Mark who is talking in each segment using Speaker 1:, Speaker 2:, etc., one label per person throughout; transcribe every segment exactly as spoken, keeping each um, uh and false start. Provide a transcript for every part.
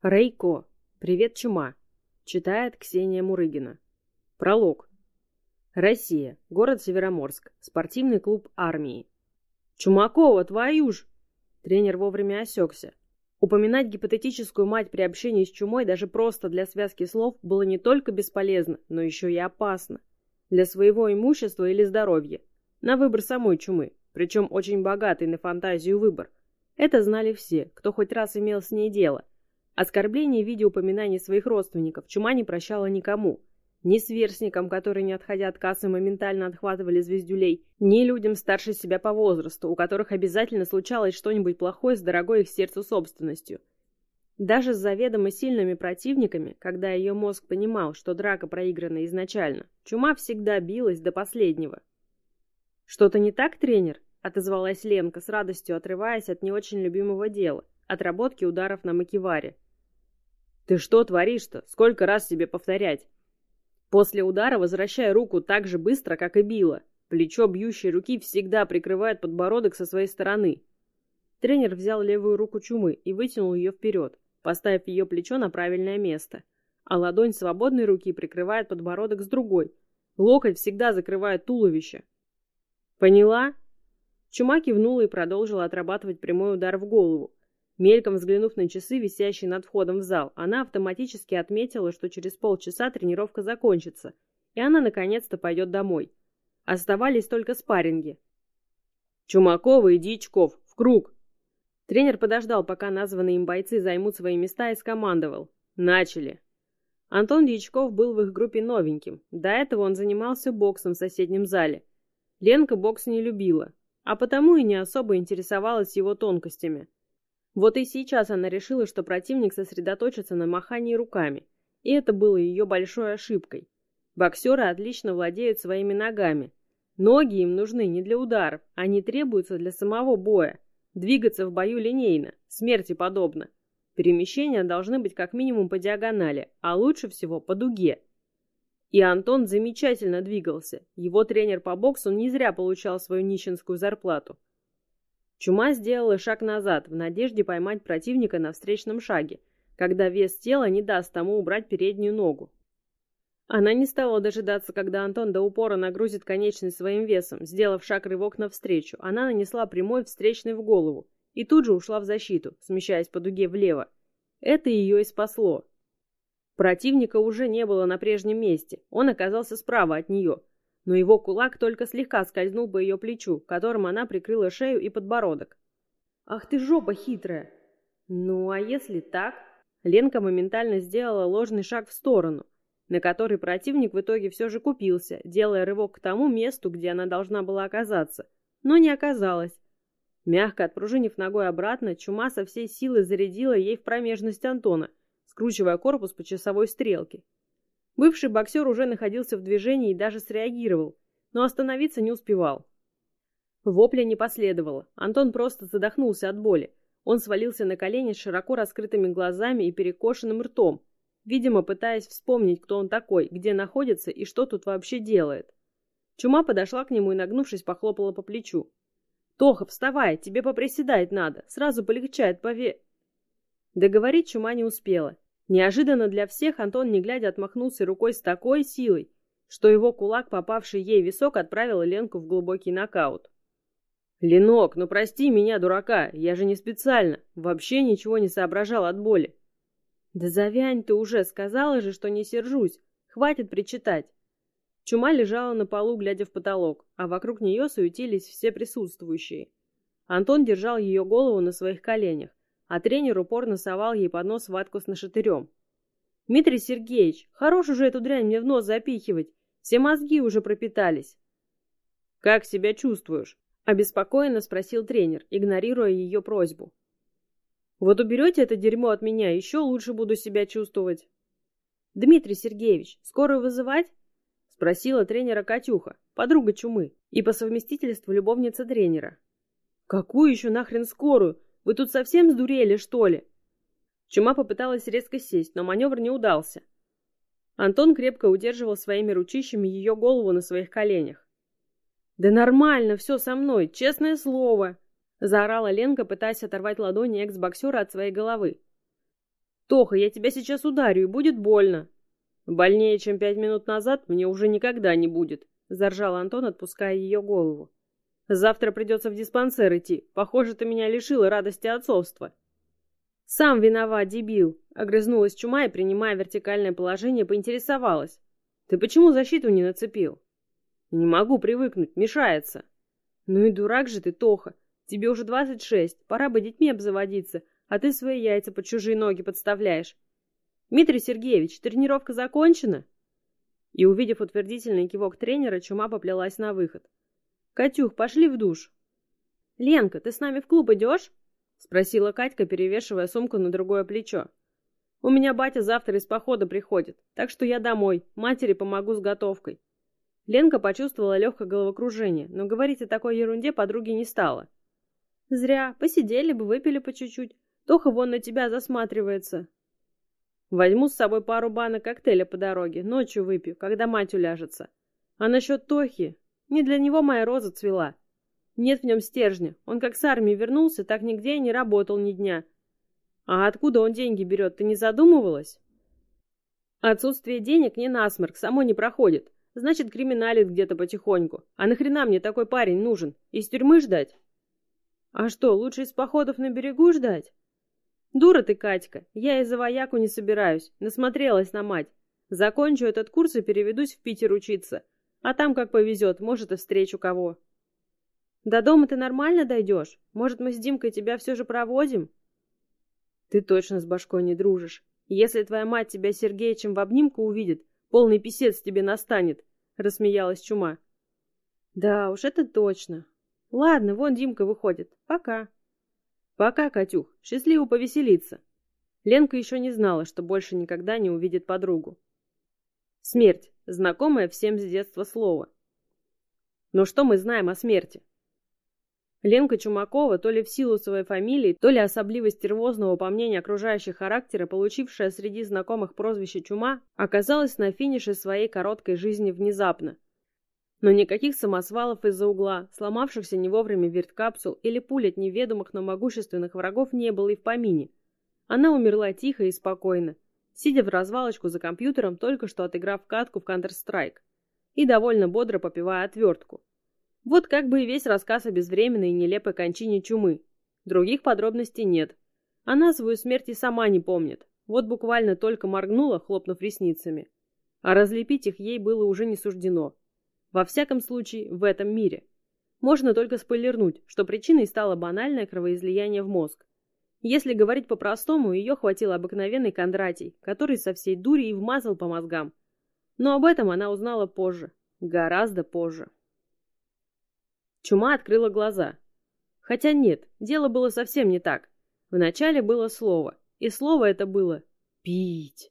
Speaker 1: Рейко. Привет, чума. Читает Ксения Мурыгина. Пролог. Россия. Город Североморск. Спортивный клуб армии. Чумакова, твою ж! Тренер вовремя осекся. Упоминать гипотетическую мать при общении с чумой даже просто для связки слов было не только бесполезно, но еще и опасно. Для своего имущества или здоровья. На выбор самой чумы, причем очень богатый на фантазию выбор. Это знали все, кто хоть раз имел с ней дело. Оскорбления в виде упоминаний своих родственников чума не прощала никому. Ни сверстникам, которые, не отходя от кассы, моментально отхватывали звездюлей, ни людям старше себя по возрасту, у которых обязательно случалось что-нибудь плохое с дорогой их сердцу собственностью. Даже с заведомо сильными противниками, когда ее мозг понимал, что драка проиграна изначально, чума всегда билась до последнего. «Что-то не так, тренер?» — отозвалась Ленка, с радостью отрываясь от не очень любимого дела, отработки ударов на макеваре. «Ты что творишь-то? Сколько раз себе повторять?» После удара возвращай руку так же быстро, как и била. Плечо бьющей руки всегда прикрывает подбородок со своей стороны. Тренер взял левую руку чумы и вытянул ее вперед, поставив ее плечо на правильное место. А ладонь свободной руки прикрывает подбородок с другой. Локоть всегда закрывает туловище. «Поняла?» Чума кивнула и продолжила отрабатывать прямой удар в голову. Мельком взглянув на часы, висящие над входом в зал, она автоматически отметила, что через полчаса тренировка закончится, и она наконец-то пойдет домой. Оставались только спарринги. «Чумакова и Дьячков, в круг!» Тренер подождал, пока названные им бойцы займут свои места, и скомандовал. «Начали!» Антон Дьячков был в их группе новеньким. До этого он занимался боксом в соседнем зале. Ленка бокс не любила, а потому и не особо интересовалась его тонкостями. Вот и сейчас она решила, что противник сосредоточится на махании руками, и это было ее большой ошибкой. Боксеры отлично владеют своими ногами. Ноги им нужны не для ударов, они требуются для самого боя. Двигаться в бою линейно, смерти подобно. Перемещения должны быть как минимум по диагонали, а лучше всего по дуге. И Антон замечательно двигался. Его тренер по боксу не зря получал свою нищенскую зарплату. Чума сделала шаг назад, в надежде поймать противника на встречном шаге, когда вес тела не даст тому убрать переднюю ногу. Она не стала дожидаться, когда Антон до упора нагрузит конечность своим весом, сделав шаг-рывок навстречу. Она нанесла прямой встречный в голову и тут же ушла в защиту, смещаясь по дуге влево. Это ее и спасло. Противника уже не было на прежнем месте, он оказался справа от нее. Но его кулак только слегка скользнул по ее плечу, которым она прикрыла шею и подбородок. «Ах ты жопа хитрая!» «Ну, а если так?» Ленка моментально сделала ложный шаг в сторону, на который противник в итоге все же купился, делая рывок к тому месту, где она должна была оказаться, но не оказалась. Мягко отпружинив ногой обратно, чума со всей силы зарядила ей в промежность Антона, скручивая корпус по часовой стрелке. Бывший боксер уже находился в движении и даже среагировал, но остановиться не успевал. Вопля не последовало, Антон просто задохнулся от боли. Он свалился на колени с широко раскрытыми глазами и перекошенным ртом, видимо, пытаясь вспомнить, кто он такой, где находится и что тут вообще делает. Чума подошла к нему и, нагнувшись, похлопала по плечу. «Тоха, вставай, тебе поприседать надо, сразу полегчает пове...» Договорить Чума не успела. Неожиданно для всех Антон, не глядя, отмахнулся рукой с такой силой, что его кулак, попавший ей в висок, отправил Ленку в глубокий нокаут. «Ленок, ну прости меня, дурака, я же не специально, вообще ничего не соображал от боли». «Да завянь ты уже, сказала же, что не сержусь, хватит причитать». Чума лежала на полу, глядя в потолок, а вокруг нее суетились все присутствующие. Антон держал ее голову на своих коленях, а тренер упорно совал ей под нос ватку с нашатырем. «Дмитрий Сергеевич, хорош уже эту дрянь мне в нос запихивать, все мозги уже пропитались». «Как себя чувствуешь?» — обеспокоенно спросил тренер, игнорируя ее просьбу. «Вот уберете это дерьмо от меня, еще лучше буду себя чувствовать». «Дмитрий Сергеевич, скорую вызывать?» — спросила тренера Катюха, подруга чумы, и по совместительству любовница тренера. «Какую еще нахрен скорую? Вы тут совсем сдурели, что ли?» Чума попыталась резко сесть, но маневр не удался. Антон крепко удерживал своими ручищами ее голову на своих коленях. «Да нормально все со мной, честное слово!» — заорала Ленка, пытаясь оторвать ладони экс-боксера от своей головы. Тоха, я тебя сейчас ударю, и будет больно. Больнее, чем пять минут назад, мне уже никогда не будет, заржал Антон, отпуская ее голову. Завтра придется в диспансер идти. Похоже, ты меня лишила радости отцовства. Сам виноват, дебил, огрызнулась Чума и, принимая вертикальное положение, поинтересовалась. Ты почему защиту не нацепил? Не могу привыкнуть, мешается. Ну и дурак же ты, Тоха. Тебе уже двадцать шесть, пора бы детьми обзаводиться, а ты свои яйца под чужие ноги подставляешь. Дмитрий Сергеевич, тренировка закончена? И, увидев утвердительный кивок тренера, Чума поплелась на выход. Катюх, пошли в душ. Ленка, ты с нами в клуб идешь? Спросила Катька, перевешивая сумку на другое плечо. У меня батя завтра из похода приходит, так что я домой, матери помогу с готовкой. Ленка почувствовала легкое головокружение, но говорить о такой ерунде подруге не стала. Зря, посидели бы, выпили по чуть-чуть. Тоха вон на тебя засматривается. Возьму с собой пару банок коктейля по дороге, ночью выпью, когда мать уляжется. А насчет Тохи, не для него моя роза цвела. Нет в нем стержня, он как с армии вернулся, так нигде и не работал ни дня. А откуда он деньги берет, ты не задумывалась? Отсутствие денег не насморк, само не проходит. Значит, криминалит где-то потихоньку. А нахрена мне такой парень нужен? Из тюрьмы ждать? А что, лучше из походов на берегу ждать? Дура ты, Катька, я из-за вояку не собираюсь, насмотрелась на мать. Закончу этот курс и переведусь в Питер учиться. А там, как повезет, может, и встречу кого. До дома ты нормально дойдешь? Может, мы с Димкой тебя все же проводим? Ты точно с башкой не дружишь. Если твоя мать тебя с Сергеичем в обнимку увидит, полный писец тебе настанет, рассмеялась Чума. Да уж, это точно. Ладно, вон Димка выходит. Пока. Пока, Катюх. Счастливо повеселиться. Ленка еще не знала, что больше никогда не увидит подругу. Смерть. Знакомое всем с детства слово. Но что мы знаем о смерти? Ленка Чумакова, то ли в силу своей фамилии, то ли особливость стервозного, по мнению окружающих, характера, получившая среди знакомых прозвище Чума, оказалась на финише своей короткой жизни внезапно. Но никаких самосвалов из-за угла, сломавшихся не вовремя верткапсул или пуль от неведомых, но могущественных врагов не было и в помине. Она умерла тихо и спокойно, сидя в развалочку за компьютером, только что отыграв катку в Counter-Strike, и довольно бодро попивая отвертку. Вот как бы и весь рассказ о безвременной и нелепой кончине Чумы. Других подробностей нет. Она свою смерть и сама не помнит. Вот буквально только моргнула, хлопнув ресницами. А разлепить их ей было уже не суждено. Во всяком случае, в этом мире. Можно только спойлернуть, что причиной стало банальное кровоизлияние в мозг. Если говорить по-простому, ее хватил обыкновенный Кондратий, который со всей дури и вмазал по мозгам. Но об этом она узнала позже. Гораздо позже. Чума открыла глаза. Хотя нет, дело было совсем не так. Вначале было слово, и слово это было «пить».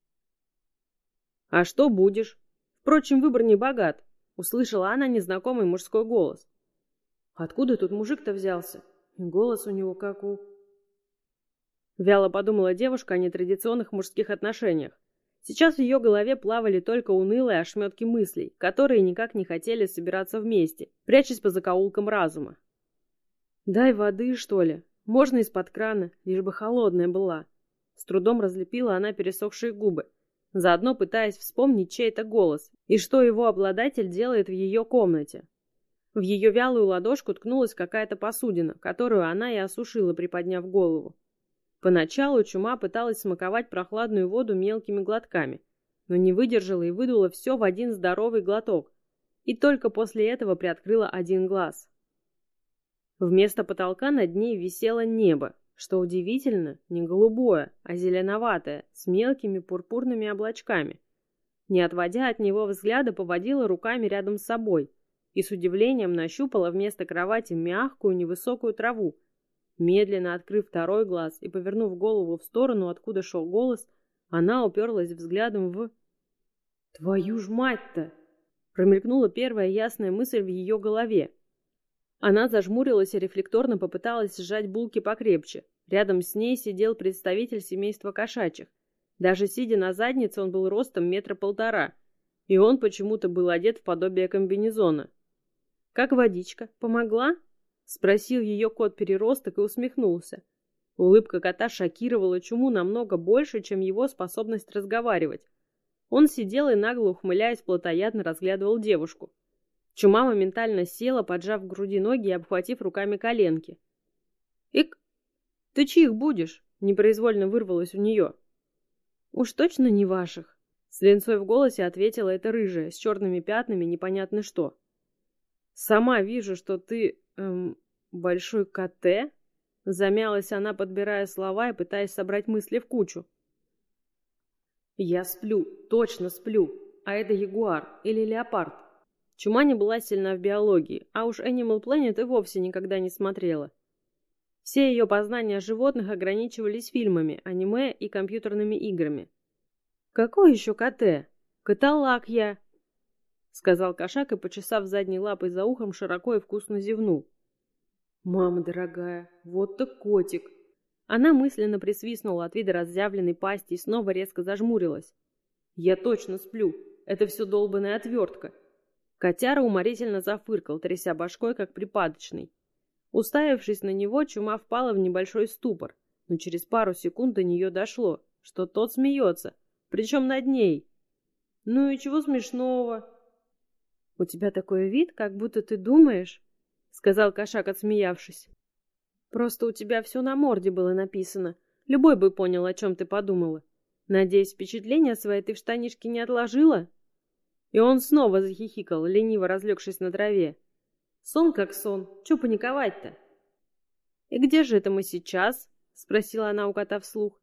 Speaker 1: «А что будешь?» Впрочем, выбор не богат. Услышала она незнакомый мужской голос. Откуда тут мужик-то взялся? И голос у него как у... Вяло подумала девушка о нетрадиционных мужских отношениях. Сейчас в ее голове плавали только унылые ошметки мыслей, которые никак не хотели собираться вместе, прячась по закоулкам разума. «Дай воды, что ли? Можно из-под крана, лишь бы холодная была». С трудом разлепила она пересохшие губы, заодно пытаясь вспомнить чей-то голос и что его обладатель делает в ее комнате. В ее вялую ладошку ткнулась какая-то посудина, которую она и осушила, приподняв голову. Поначалу Чума пыталась смаковать прохладную воду мелкими глотками, но не выдержала и выдула все в один здоровый глоток, и только после этого приоткрыла один глаз. Вместо потолка над ней висело небо, что удивительно, не голубое, а зеленоватое, с мелкими пурпурными облачками. Не отводя от него взгляда, поводила руками рядом с собой и с удивлением нащупала вместо кровати мягкую невысокую траву. Медленно открыв второй глаз и повернув голову в сторону, откуда шел голос, она уперлась взглядом в... «Твою ж мать-то!» Промелькнула первая ясная мысль в ее голове. Она зажмурилась и рефлекторно попыталась сжать булки покрепче. Рядом с ней сидел представитель семейства кошачьих. Даже сидя на заднице, он был ростом метра полтора, и он почему-то был одет в подобие комбинезона. «Как водичка? Помогла?» — спросил ее кот-переросток и усмехнулся. Улыбка кота шокировала Чуму намного больше, чем его способность разговаривать. Он сидел и, нагло ухмыляясь, плотоядно разглядывал девушку. Чума моментально села, поджав к груди ноги и обхватив руками коленки. «Ик, ты чьих будешь?» — непроизвольно вырвалось у нее. «Уж точно не ваших», — с линцой в голосе ответила эта рыжая, с черными пятнами, непонятно что. «Сама вижу, что ты... Эм, большой коте?» — замялась она, подбирая слова и пытаясь собрать мысли в кучу. «Я сплю, точно сплю. А это ягуар или леопард?» Чума не была сильна в биологии, а уж Animal Planet и вовсе никогда не смотрела. Все ее познания о животных ограничивались фильмами, аниме и компьютерными играми. «Какой еще коте? Каталак я!» — сказал кошак и, почесав задней лапой за ухом, широко и вкусно зевнул. «Мама дорогая, вот так котик!» Она мысленно присвистнула от вида разъявленной пасти и снова резко зажмурилась. «Я точно сплю. Это все долбаная отвертка». Котяра уморительно зафыркал, тряся башкой, как припадочный. Уставившись на него, Чума впала в небольшой ступор, но через пару секунд до нее дошло, что тот смеется, причем над ней. «Ну и чего смешного?» «У тебя такой вид, как будто ты думаешь», — сказал кошак, отсмеявшись. «Просто у тебя все на морде было написано. Любой бы понял, о чем ты подумала. Надеюсь, впечатление свои ты в штанишки не отложила?» И он снова захихикал, лениво разлегшись на траве. «Сон как сон. Че паниковать-то?» «И где же это мы сейчас?» — спросила она у кота вслух.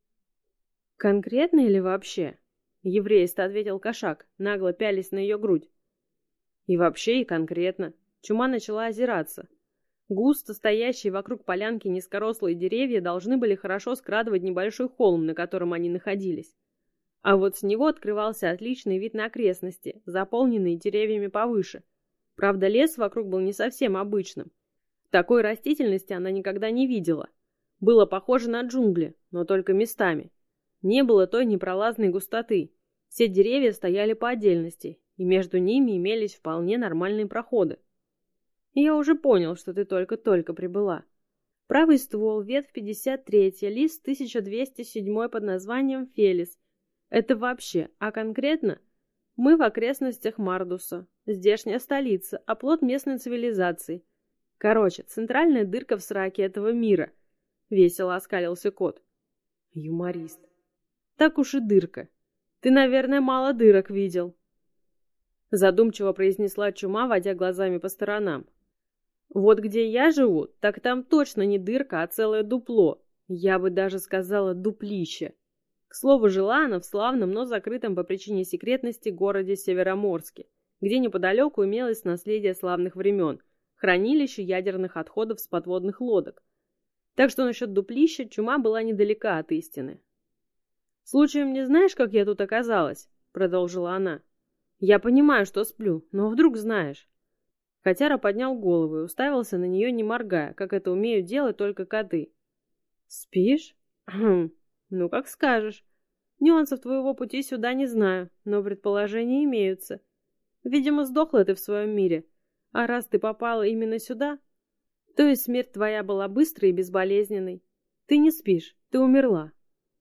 Speaker 1: «Конкретно или вообще?» — еврейство ответил кошак, нагло пялись на ее грудь. «И вообще, и конкретно». Чума начала озираться. Густо стоящие вокруг полянки низкорослые деревья должны были хорошо скрадывать небольшой холм, на котором они находились. А вот с него открывался отличный вид на окрестности, заполненные деревьями повыше. Правда, лес вокруг был не совсем обычным. Такой растительности она никогда не видела. Было похоже на джунгли, но только местами. Не было той непролазной густоты. Все деревья стояли по отдельности, и между ними имелись вполне нормальные проходы. «Я уже понял, что ты только-только прибыла. Правый ствол, ветвь пятьдесят третья, лист тысяча двести седьмой под названием Фелис. Это вообще, а конкретно мы в окрестностях Мардуса, здешняя столица, оплот местной цивилизации. Короче, центральная дырка в сраке этого мира», — весело оскалился кот. «Юморист. Так уж и дырка. Ты, наверное, мало дырок видел», — задумчиво произнесла Чума, водя глазами по сторонам. «Вот где я живу, так там точно не дырка, а целое дупло. Я бы даже сказала дуплище». К слову, жила она в славном, но закрытом по причине секретности городе Североморске, где неподалеку имелось наследие славных времен, хранилище ядерных отходов с подводных лодок. Так что насчет дуплища Чума была недалека от истины. «Случаем не знаешь, как я тут оказалась?» — продолжила она. «Я понимаю, что сплю, но вдруг знаешь». Котяра поднял голову и уставился на нее, не моргая, как это умеют делать только коты. «Спишь? Хм, ну как скажешь. Нюансов твоего пути сюда не знаю, но предположения имеются. Видимо, сдохла ты в своем мире, а раз ты попала именно сюда, то и смерть твоя была быстрой и безболезненной. Ты не спишь, ты умерла».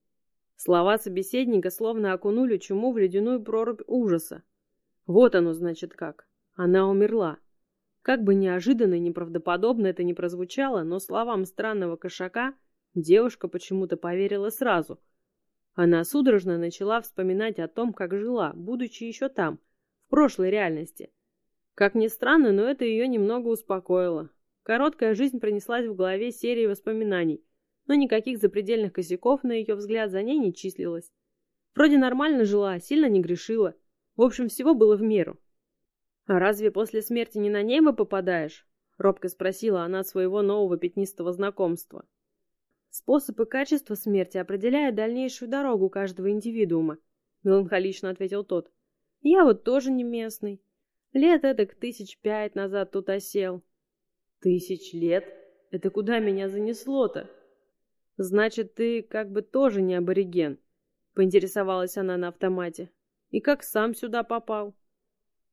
Speaker 1: Слова собеседника словно окунули Чуму в ледяную прорубь ужаса. Вот оно, значит, как. Она умерла. Как бы неожиданно и неправдоподобно это ни прозвучало, но словам странного кошака девушка почему-то поверила сразу. Она судорожно начала вспоминать о том, как жила, будучи еще там, в прошлой реальности. Как ни странно, но это ее немного успокоило. Короткая жизнь пронеслась в голове серией воспоминаний, но никаких запредельных косяков, на ее взгляд, за ней не числилось. Вроде нормально жила, сильно не грешила. В общем, всего было в меру. «А разве после смерти не на небо попадаешь?» — робко спросила она своего нового пятнистого знакомства. «Способ и качество смерти определяют дальнейшую дорогу каждого индивидуума», — меланхолично ответил тот. «Я вот тоже не местный. Лет эдак тысяч пять назад тут осел». «Тысяч лет? Это куда меня занесло-то?» «Значит, ты как бы тоже не абориген», — поинтересовалась она на автомате. «И как сам сюда попал?»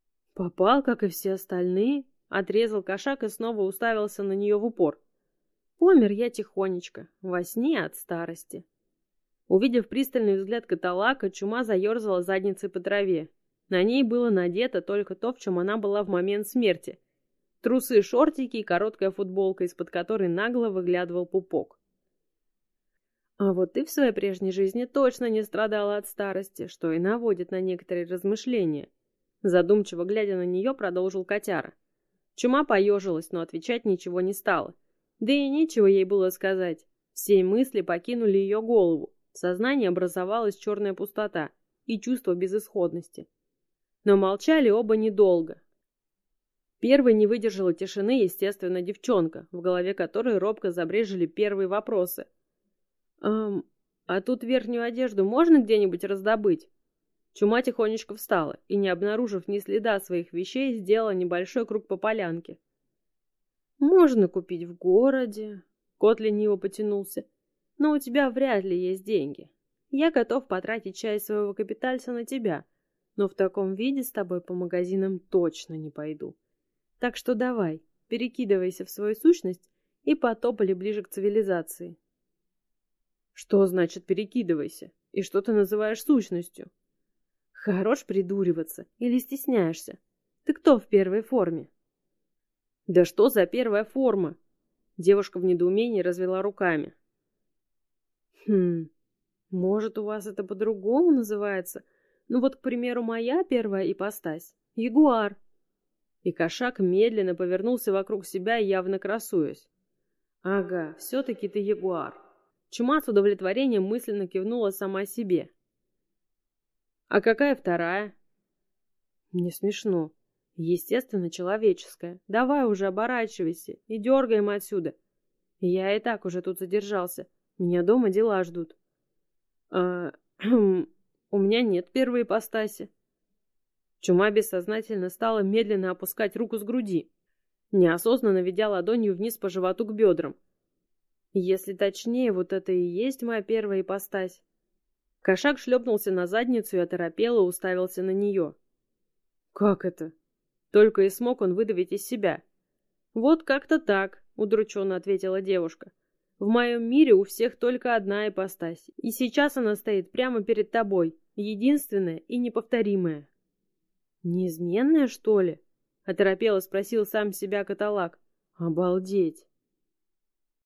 Speaker 1: «Попал, как и все остальные», — отрезал кошак и снова уставился на нее в упор. Помер я тихонечко, во сне от старости. Увидев пристальный взгляд каталака, Чума заерзала задницей по траве. На ней было надето только то, в чем она была в момент смерти. Трусы, шортики и короткая футболка, из-под которой нагло выглядывал пупок. А вот ты в своей прежней жизни точно не страдала от старости, что и наводит на некоторые размышления. Задумчиво глядя на нее, продолжил котяра. Чума поежилась, но отвечать ничего не стала. Да и нечего ей было сказать. Все мысли покинули ее голову. В сознании образовалась черная пустота и чувство безысходности. Но молчали оба недолго. Первой не выдержала тишины, естественно, девчонка, в голове которой робко забрежили первые вопросы. «Эм, а тут верхнюю одежду можно где-нибудь раздобыть?» Чума тихонечко встала и, не обнаружив ни следа своих вещей, сделала небольшой круг по полянке. «Можно купить в городе», — кот лениво потянулся, «но у тебя вряд ли есть деньги. Я готов потратить часть своего капитальца на тебя, но в таком виде с тобой по магазинам точно не пойду. Так что давай, перекидывайся в свою сущность и потопали ближе к цивилизации». «Что значит перекидывайся? И что ты называешь сущностью?» «Хорош придуриваться или стесняешься? Ты кто в первой форме?» «Да что за первая форма?» Девушка в недоумении развела руками. «Хм, может, у вас это по-другому называется? Ну вот, к примеру, моя первая ипостась — ягуар». И кошак медленно повернулся вокруг себя, явно красуясь. «Ага, все-таки ты ягуар». Чума с удовлетворением мысленно кивнула сама себе. «А какая вторая?» «Не смешно. Естественно, человеческая. Давай уже оборачивайся и дергаем отсюда. Я и так уже тут задержался. Меня дома дела ждут». «А, у меня нет первой ипостаси». Чума бессознательно стала медленно опускать руку с груди, неосознанно ведя ладонью вниз по животу к бедрам. «Если точнее, вот это и есть моя первая ипостась». Кошак шлепнулся на задницу и оторопело уставился на нее. «Как это?» Только и смог он выдавить из себя. «Вот как-то так», — удрученно ответила девушка. «В моем мире у всех только одна ипостась, и сейчас она стоит прямо перед тобой, единственная и неповторимая». «Неизменная, что ли?» — оторопело спросил сам себя каталак. «Обалдеть!»